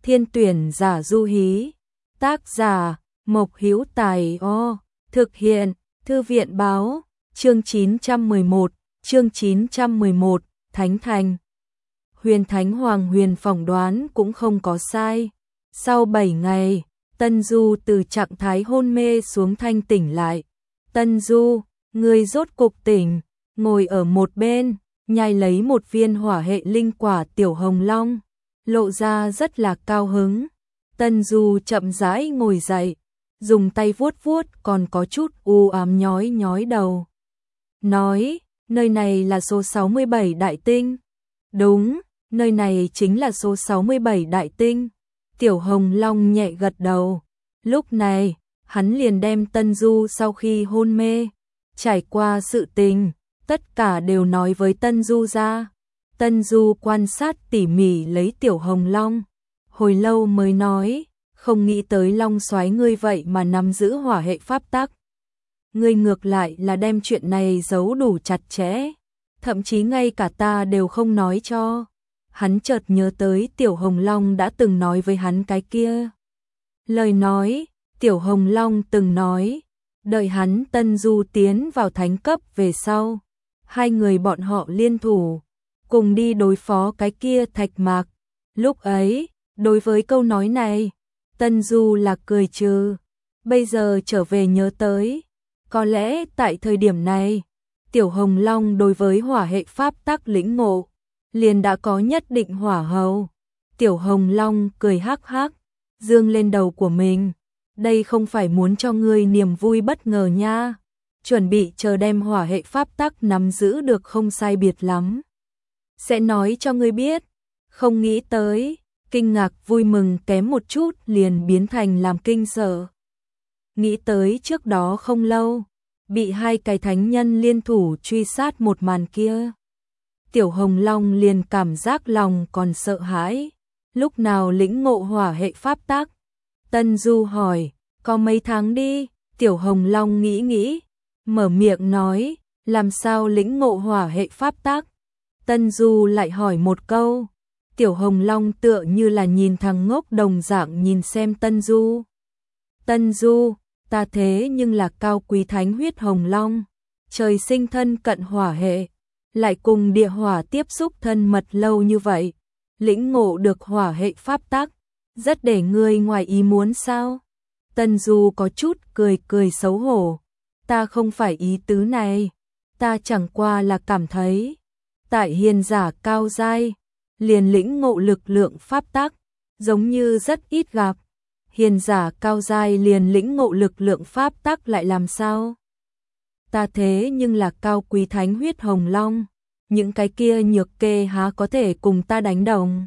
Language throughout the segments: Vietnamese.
Thiên tuyển giả du hí. Tác giả Mộc Hữu Tài. Thực hiện Thư viện báo. Chương 911, Thánh Thành. Huyền Thánh Hoàng Huyền phỏng đoán cũng không có sai. Sau 7 ngày, Tân Du từ trạng thái hôn mê xuống thanh tỉnh lại. Tân Du, người rốt cục tỉnh, ngồi ở một bên, nhai lấy một viên hỏa hệ linh quả tiểu hồng long, lộ ra rất là cao hứng. Tân Du chậm rãi ngồi dậy, dùng tay vuốt vuốt còn có chút u ám nhói nhói đầu. Nói, nơi này là số 67 đại tinh. Đúng, nơi này chính là số 67 đại tinh. Tiểu Hồng Long nhẹ gật đầu. Lúc này, hắn liền đem Tân Du sau khi hôn mê, trải qua sự tình, tất cả đều nói với Tân Du ra. Tân Du quan sát tỉ mỉ lấy Tiểu Hồng Long, hồi lâu mới nói, không nghĩ tới Long Soái ngươi vậy mà nắm giữ hỏa hệ pháp tắc. Ngươi ngược lại là đem chuyện này giấu đủ chặt chẽ, thậm chí ngay cả ta đều không nói cho. Hắn chợt nhớ tới Tiểu Hồng Long đã từng nói với hắn cái kia. Lời nói, Tiểu Hồng Long từng nói, đợi hắn Tân Du tiến vào thánh cấp về sau, hai người bọn họ liên thủ, cùng đi đối phó cái kia Thạch Mạc. Lúc ấy, đối với câu nói này, Tân Du là cười trừ. Bây giờ trở về nhớ tới, có lẽ tại thời điểm này, Tiểu Hồng Long đối với hỏa hệ pháp tắc lĩnh ngộ, liền đã có nhất định hỏa hầu. Tiểu Hồng Long cười hắc hắc, dương lên đầu của mình. Đây không phải muốn cho ngươi niềm vui bất ngờ nha. Chuẩn bị chờ đem hỏa hệ pháp tắc nắm giữ được không sai biệt lắm. Sẽ nói cho ngươi biết. Không nghĩ tới, kinh ngạc vui mừng kém một chút liền biến thành làm kinh sợ. Nghĩ tới trước đó không lâu, bị hai cái thánh nhân liên thủ truy sát một màn kia. Tiểu Hồng Long liền cảm giác lòng còn sợ hãi. Lúc nào lĩnh ngộ hỏa hệ pháp tắc? Tân Du hỏi, có mấy tháng đi? Tiểu Hồng Long nghĩ, mở miệng nói, làm sao lĩnh ngộ hỏa hệ pháp tắc? Tân Du lại hỏi một câu. Tiểu Hồng Long tựa như là nhìn thằng ngốc đồng dạng nhìn xem Tân Du. Tân Du, ta thế nhưng là cao quý thánh huyết hồng long, trời sinh thân cận hỏa hệ, lại cùng địa hỏa tiếp xúc thân mật lâu như vậy, lĩnh ngộ được hỏa hệ pháp tắc, rất để ngươi ngoài ý muốn sao? Tân Du có chút cười xấu hổ, ta không phải ý tứ này, ta chẳng qua là cảm thấy, tại hiền giả cao giai, liền lĩnh ngộ lực lượng pháp tắc, giống như rất ít gặp. Hiền giả cao giai liền lĩnh ngộ lực lượng pháp tắc lại làm sao? Ta thế nhưng là cao quý thánh huyết hồng long, những cái kia nhược kê há có thể cùng ta đánh đồng?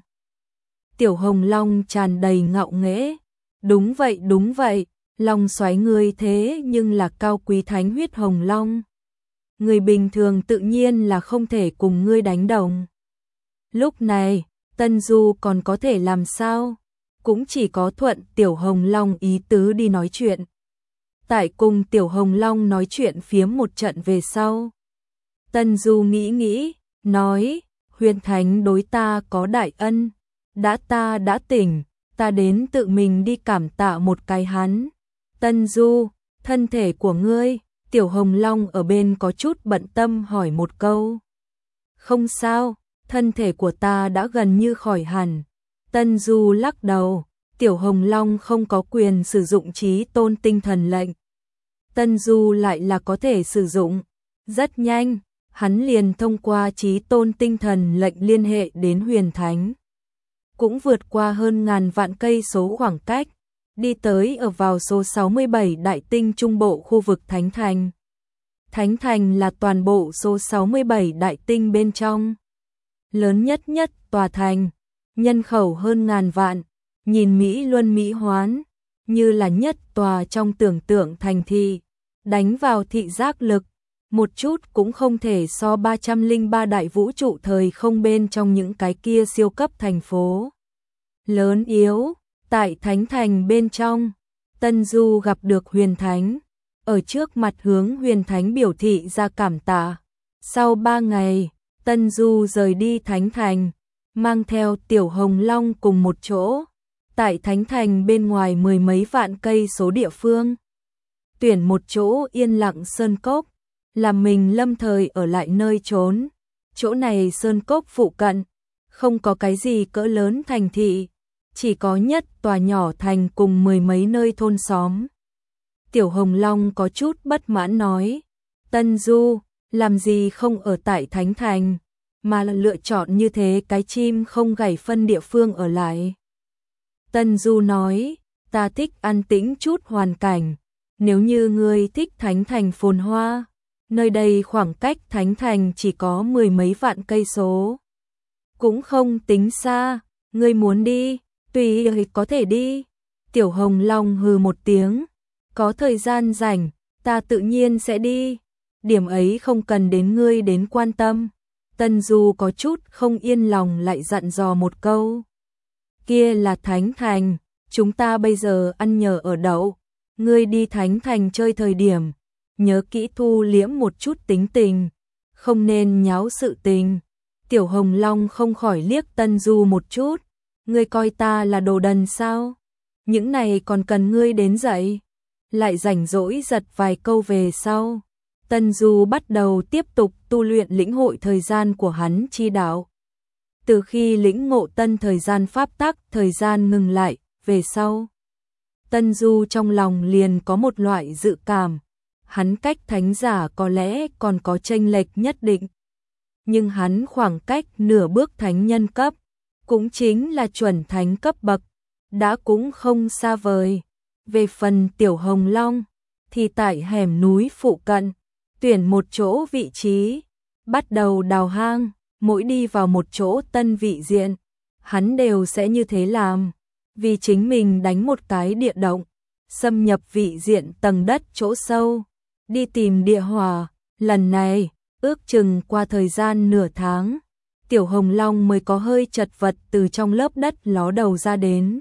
Tiểu Hồng Long tràn đầy ngạo nghễ. Đúng vậy, Long Soái ngươi thế nhưng là cao quý thánh huyết hồng long. Người bình thường tự nhiên là không thể cùng ngươi đánh đồng. Lúc này, Tân Du còn có thể làm sao? Cũng chỉ có thuận Tiểu Hồng Long ý tứ đi nói chuyện. Tại cùng Tiểu Hồng Long nói chuyện phiếm một trận về sau. Tân Du nghĩ, nói, Huyền Thánh đối ta có đại ân. Ta đã tỉnh, ta đến tự mình đi cảm tạ một cái hắn. Tân Du, thân thể của ngươi, Tiểu Hồng Long ở bên có chút bận tâm hỏi một câu. Không sao, thân thể của ta đã gần như khỏi hẳn. Tân Du lắc đầu, Tiểu Hồng Long không có quyền sử dụng chí tôn tinh thần lệnh. Tân Du lại là có thể sử dụng. Rất nhanh, hắn liền thông qua chí tôn tinh thần lệnh liên hệ đến Huyền Thánh. Cũng vượt qua hơn ngàn vạn cây số khoảng cách, đi tới ở vào số 67 đại tinh trung bộ khu vực Thánh Thành. Thánh Thành là toàn bộ số 67 đại tinh bên trong. Lớn nhất tòa thành, nhân khẩu hơn ngàn vạn, nhìn Mỹ Luân Mỹ Hoán, như là nhất tòa trong tưởng tượng thành thị, đánh vào thị giác lực, một chút cũng không thể so 303 đại vũ trụ thời không bên trong những cái kia siêu cấp thành phố. Lớn yếu, tại Thánh Thành bên trong, Tân Du gặp được Huyền Thánh, ở trước mặt hướng Huyền Thánh biểu thị ra cảm tạ. Sau 3 ngày, Tân Du rời đi Thánh Thành, mang theo Tiểu Hồng Long cùng một chỗ. tại Thánh Thành bên ngoài mười mấy vạn cây số địa phương. Tuyển một chỗ yên lặng sơn cốc, làm mình lâm thời ở lại nơi trốn. Chỗ này sơn cốc phụ cận, không có cái gì cỡ lớn thành thị, chỉ có nhất tòa nhỏ thành cùng mười mấy nơi thôn xóm. Tiểu Hồng Long có chút bất mãn nói, Tân Du, làm gì không ở tại Thánh Thành, mà là lựa chọn như thế cái chim không gảy phân địa phương ở lại. Tân Du nói, ta thích an tĩnh chút hoàn cảnh, nếu như ngươi thích Thánh Thành phồn hoa, nơi đây khoảng cách Thánh Thành chỉ có mười mấy vạn cây số. Cũng không tính xa, ngươi muốn đi, tùy có thể đi. Tiểu Hồng Long hừ một tiếng, có thời gian rảnh, ta tự nhiên sẽ đi, điểm ấy không cần đến ngươi đến quan tâm. Tân Du có chút không yên lòng lại dặn dò một câu. Kia là Thánh Thành, chúng ta bây giờ ăn nhờ ở đậu, ngươi đi Thánh Thành chơi thời điểm, nhớ kỹ thu liễm một chút tính tình, không nên nháo sự tình. Tiểu Hồng Long không khỏi liếc Tân Du một chút, ngươi coi ta là đồ đần sao? Những này còn cần ngươi đến dạy? Lại rảnh rỗi giật vài câu về sau. Tân Du bắt đầu tiếp tục tu luyện lĩnh hội thời gian của hắn chi đạo. Từ khi lĩnh ngộ tân thời gian pháp tắc, thời gian ngừng lại, về sau. Tân Du trong lòng liền có một loại dự cảm, hắn cách thánh giả có lẽ còn có chênh lệch nhất định. Nhưng hắn khoảng cách nửa bước thánh nhân cấp, cũng chính là chuẩn thánh cấp bậc, đã cũng không xa vời. Về phần Tiểu Hồng Long, thì tại hẻm núi phụ cận, tuyển một chỗ vị trí, bắt đầu đào hang, mỗi đi vào một chỗ tân vị diện, hắn đều sẽ như thế làm, vì chính mình đánh một cái địa động, xâm nhập vị diện tầng đất chỗ sâu, đi tìm địa hỏa. Lần này, ước chừng qua thời gian nửa tháng, Tiểu Hồng Long mới có hơi chật vật từ trong lớp đất ló đầu ra đến.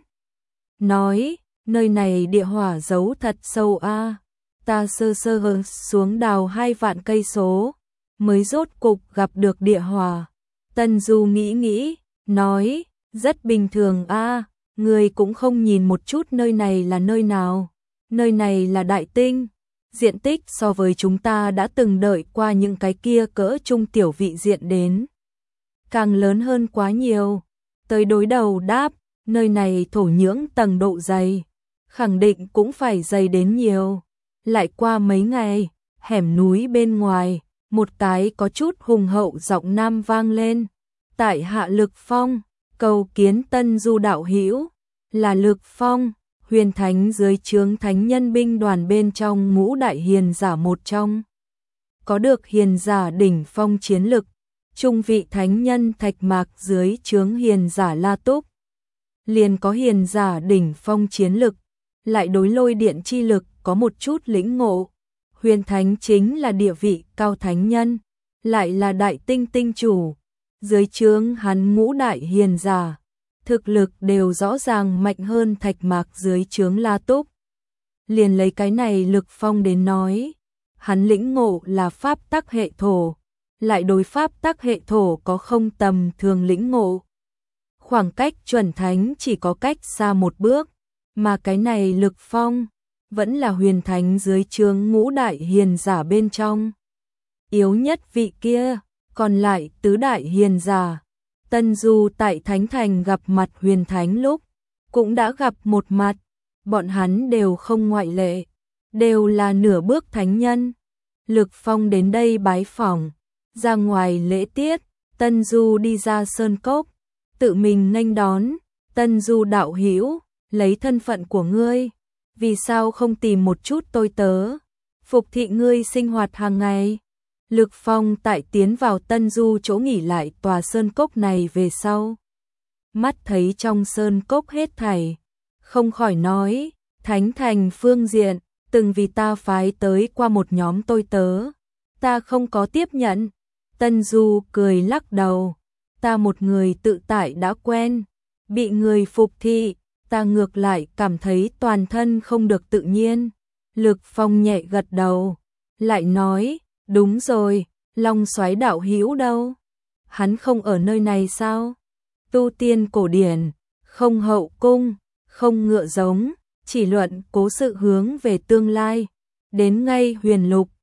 Nói, nơi này địa hỏa giấu thật sâu a, ta sơ sơ xuống đào 2 vạn cây số, mới rốt cục gặp được địa hỏa. Tân Du nghĩ, nói, rất bình thường a, người cũng không nhìn một chút nơi này là nơi nào. Nơi này là đại tinh, diện tích so với chúng ta đã từng đợi qua những cái kia cỡ trung tiểu vị diện đến. Càng lớn hơn quá nhiều. Tới đối đầu đáp, nơi này thổ nhưỡng tầng độ dày, khẳng định cũng phải dày đến nhiều. Lại qua mấy ngày, hẻm núi bên ngoài, một cái có chút hùng hậu giọng nam vang lên. Tại hạ Lực Phong, cầu kiến Tân Du đạo hữu. Là Lực Phong, huyền thánh dưới trướng thánh nhân binh đoàn bên trong ngũ đại hiền giả một trong. Có được hiền giả đỉnh phong chiến lực, trung vị thánh nhân Thạch Mạc dưới trướng hiền giả La Túc. Liền có hiền giả đỉnh phong chiến lực, lại đối lôi điện chi lực có một chút lĩnh ngộ. Huyền thánh chính là địa vị cao thánh nhân, lại là đại tinh tinh chủ. Dưới trướng hắn ngũ đại hiền giả, thực lực đều rõ ràng mạnh hơn Thạch Mạc dưới trướng La Túc. Liền lấy cái này Lực Phong đến nói, hắn lĩnh ngộ là pháp tắc hệ thổ, lại đối pháp tắc hệ thổ có không tầm thường lĩnh ngộ. Khoảng cách chuẩn thánh chỉ có cách xa một bước, mà cái này Lực Phong vẫn là huyền thánh dưới trướng ngũ đại hiền giả bên trong. Yếu nhất vị kia, còn lại tứ đại hiền giả. Tân Du tại Thánh Thành gặp mặt huyền thánh lúc, cũng đã gặp một mặt, bọn hắn đều không ngoại lệ, đều là nửa bước thánh nhân. Lực Phong đến đây bái phỏng, ra ngoài lễ tiết, Tân Du đi ra sơn cốc, tự mình nghênh đón. Tân Du đạo hữu, lấy thân phận của ngươi, vì sao không tìm một chút tôi tớ, phục thị ngươi sinh hoạt hàng ngày? Lực Phong tại tiến vào Tân Du chỗ nghỉ lại tòa sơn cốc này về sau, mắt thấy trong sơn cốc hết thảy, không khỏi nói, Thánh Thành phương diện, từng vì ta phái tới qua một nhóm tôi tớ, ta không có tiếp nhận. Tân Du cười lắc đầu, ta một người tự tại đã quen, bị người phục thị, ta ngược lại cảm thấy toàn thân không được tự nhiên. Lực Phong nhẹ gật đầu, lại nói, đúng rồi, Long Soái đạo hữu đâu? Hắn không ở nơi này sao? Tu tiên cổ điển, không hậu cung, không ngựa giống, chỉ luận cố sự hướng về tương lai. Đến ngay Huyền Lục,